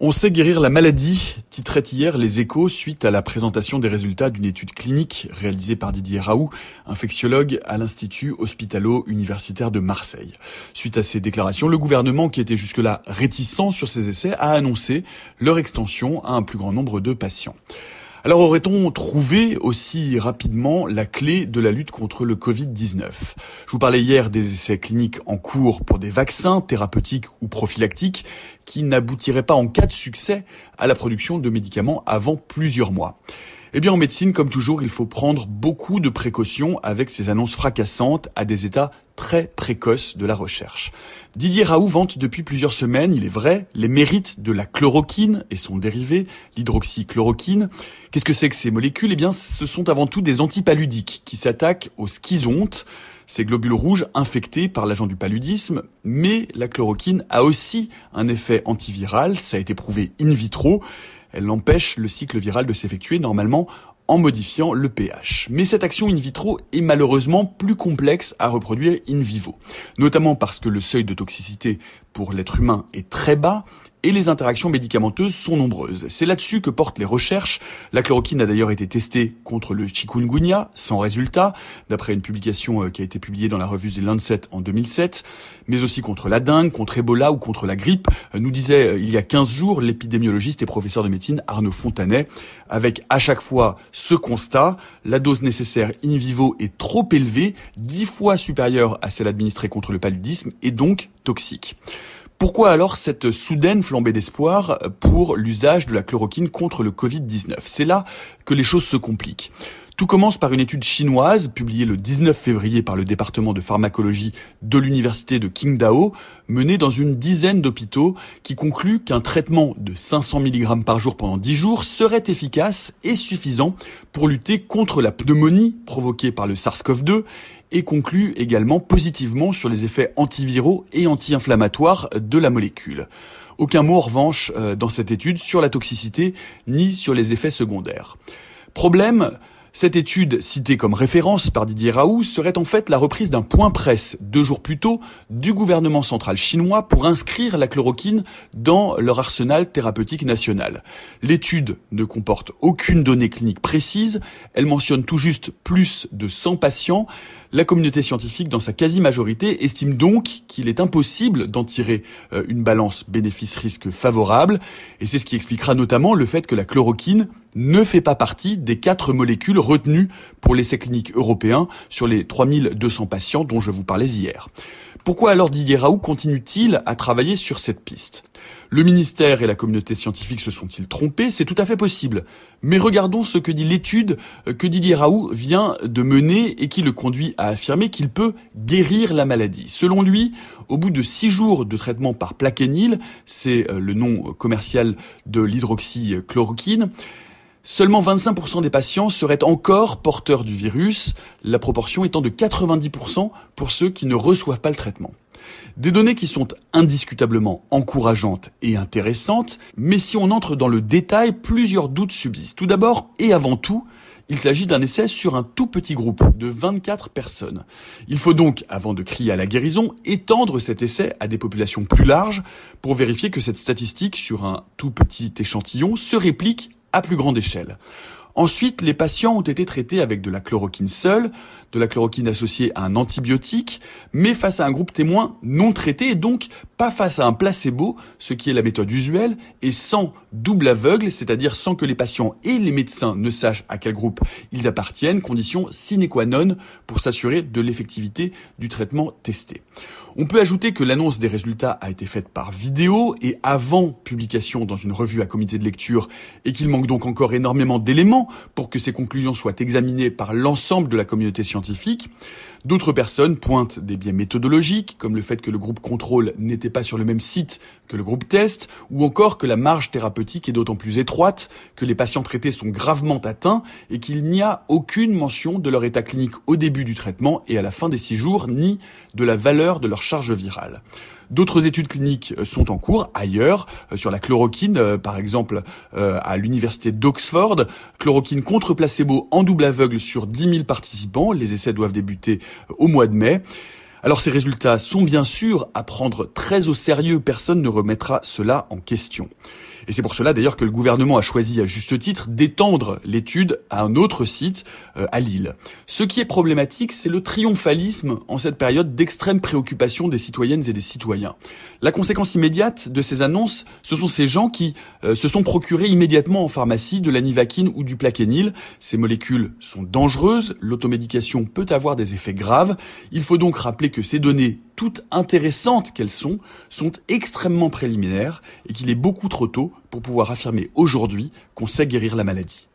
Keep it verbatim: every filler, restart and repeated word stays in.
On sait guérir la maladie, titrait hier Les Échos suite à la présentation des résultats d'une étude clinique réalisée par Didier Raoult, infectiologue à l'Institut hospitalo-universitaire de Marseille. Suite à ces déclarations, le gouvernement, qui était jusque-là réticent sur ces essais, a annoncé leur extension à un plus grand nombre de patients. Alors aurait-on trouvé aussi rapidement la clé de la lutte contre le covid dix-neuf ? Je vous parlais hier des essais cliniques en cours pour des vaccins thérapeutiques ou prophylactiques qui n'aboutiraient pas en cas de succès à la production de médicaments avant plusieurs mois. Eh bien en médecine, comme toujours, il faut prendre beaucoup de précautions avec ces annonces fracassantes à des états très précoces de la recherche. Didier Raoult vante depuis plusieurs semaines, il est vrai, les mérites de la chloroquine et son dérivé, l'hydroxychloroquine. Qu'est-ce que c'est que ces molécules ? Eh bien, ce sont avant tout des antipaludiques qui s'attaquent aux schizontes, ces globules rouges infectés par l'agent du paludisme. Mais la chloroquine a aussi un effet antiviral, ça a été prouvé in vitro. Elle empêche le cycle viral de s'effectuer normalement en modifiant le pH. Mais cette action in vitro est malheureusement plus complexe à reproduire in vivo, notamment parce que le seuil de toxicité pour l'être humain est très bas et les interactions médicamenteuses sont nombreuses. C'est là-dessus que portent les recherches. La chloroquine a d'ailleurs été testée contre le chikungunya, sans résultat, d'après une publication qui a été publiée dans la revue The Lancet en deux mille sept, mais aussi contre la dengue, contre Ebola ou contre la grippe, nous disait il y a quinze jours l'épidémiologiste et professeur de médecine Arnaud Fontanet, avec à chaque fois ce constat, la dose nécessaire in vivo est trop élevée, dix fois supérieure à celle administrée contre le paludisme et donc toxique. Pourquoi alors cette soudaine flambée d'espoir pour l'usage de la chloroquine contre le covid dix-neuf ? C'est là que les choses se compliquent. Tout commence par une étude chinoise publiée le dix-neuf février par le département de pharmacologie de l'université de Qingdao, menée dans une dizaine d'hôpitaux, qui conclut qu'un traitement de cinq cents milligrammes par jour pendant dix jours serait efficace et suffisant pour lutter contre la pneumonie provoquée par le SARS-CoV deux et conclut également positivement sur les effets antiviraux et anti-inflammatoires de la molécule. Aucun mot en revanche dans cette étude sur la toxicité ni sur les effets secondaires. Problème, cette étude, citée comme référence par Didier Raoult, serait en fait la reprise d'un point presse, deux jours plus tôt, du gouvernement central chinois pour inscrire la chloroquine dans leur arsenal thérapeutique national. L'étude ne comporte aucune donnée clinique précise, elle mentionne tout juste plus de cent patients. La communauté scientifique, dans sa quasi-majorité, estime donc qu'il est impossible d'en tirer une balance bénéfice-risque favorable, et c'est ce qui expliquera notamment le fait que la chloroquine ne fait pas partie des quatre molécules retenues pour l'essai clinique européen sur les trois mille deux cents patients dont je vous parlais hier. Pourquoi alors Didier Raoult continue-t-il à travailler sur cette piste ? Le ministère et la communauté scientifique se sont-ils trompés ? C'est tout à fait possible. Mais regardons ce que dit l'étude que Didier Raoult vient de mener et qui le conduit à affirmer qu'il peut guérir la maladie. Selon lui, au bout de six jours de traitement par plaquenil, c'est le nom commercial de l'hydroxychloroquine, seulement vingt-cinq pour cent des patients seraient encore porteurs du virus, la proportion étant de quatre-vingt-dix pour cent pour ceux qui ne reçoivent pas le traitement. Des données qui sont indiscutablement encourageantes et intéressantes, mais si on entre dans le détail, plusieurs doutes subsistent. Tout d'abord et avant tout, il s'agit d'un essai sur un tout petit groupe de vingt-quatre personnes. Il faut donc, avant de crier à la guérison, étendre cet essai à des populations plus larges pour vérifier que cette statistique sur un tout petit échantillon se réplique à plus grande échelle. Ensuite, les patients ont été traités avec de la chloroquine seule, de la chloroquine associée à un antibiotique, mais face à un groupe témoin non traité et donc pas face à un placebo, ce qui est la méthode usuelle, et sans double aveugle, c'est-à-dire sans que les patients et les médecins ne sachent à quel groupe ils appartiennent, condition sine qua non pour s'assurer de l'effectivité du traitement testé. On peut ajouter que l'annonce des résultats a été faite par vidéo et avant publication dans une revue à comité de lecture et qu'il manque donc encore énormément d'éléments pour que ces conclusions soient examinées par l'ensemble de la communauté scientifique. D'autres personnes pointent des biais méthodologiques, comme le fait que le groupe contrôle n'était pas sur le même site que le groupe test, ou encore que la marge thérapeutique est d'autant plus étroite que les patients traités sont gravement atteints et qu'il n'y a aucune mention de leur état clinique au début du traitement et à la fin des six jours, ni de la valeur de leur charge virale. D'autres études cliniques sont en cours ailleurs, sur la chloroquine, par exemple à l'université d'Oxford. Chloroquine contre placebo en double aveugle sur dix mille participants. Les essais doivent débuter au mois de mai. Alors ces résultats sont bien sûr à prendre très au sérieux, personne ne remettra cela en question. Et c'est pour cela d'ailleurs que le gouvernement a choisi à juste titre d'étendre l'étude à un autre site, euh, à Lille. Ce qui est problématique, c'est le triomphalisme en cette période d'extrême préoccupation des citoyennes et des citoyens. La conséquence immédiate de ces annonces, ce sont ces gens qui euh, se sont procurés immédiatement en pharmacie de la nivaquine ou du plaquenil. Ces molécules sont dangereuses, l'automédication peut avoir des effets graves. Il faut donc rappeler que ces données, toutes intéressantes qu'elles sont, sont extrêmement préliminaires et qu'il est beaucoup trop tôt pour pouvoir affirmer aujourd'hui qu'on sait guérir la maladie.